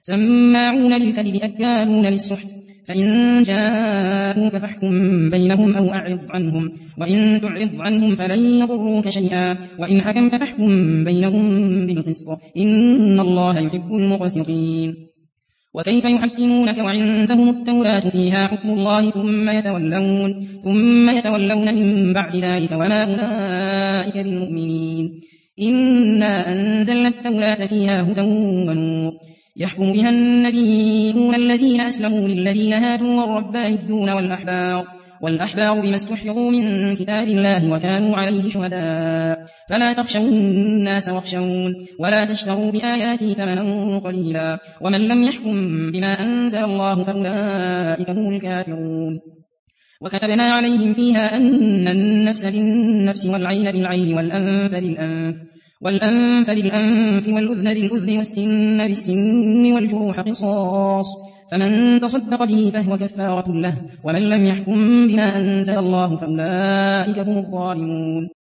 سماعون للكذب أكالون للسحت فإن جاءوك فاحكم بينهم أو أعرض عنهم وإن تعرض عنهم فلن يضروك شيئا وإن حكمت فاحكم بينهم بالقسط إن الله يحب المقسطين وكيف يحكمونك وعندهم التوراة فيها حكم الله ثم يتولون من بعد ذلك وما أولئك بالمؤمنين إنا أنزلنا التوراة فيها هدى ونور يحكم بها النبيون الذين أسلموا للذين هادوا والربانيون والأحبار بما استحفظوا من كتاب الله وكانوا عليه شهداء فلا تخشوا الناس واخشون ولا تشتروا بآياتي ثمنا قليلا ومن لم يحكم بما أنزل الله فأولئك هم الكافرون وكتبنا عليهم فيها أن النفس بالنفس والعين بالعين والأنف بالأنف والأذن بالأذن والسن بالسن والجروح قصاص فمن تصدق به فهو كفارة له ومن لم يحكم بما أنزل الله فأولئك هم الظالمون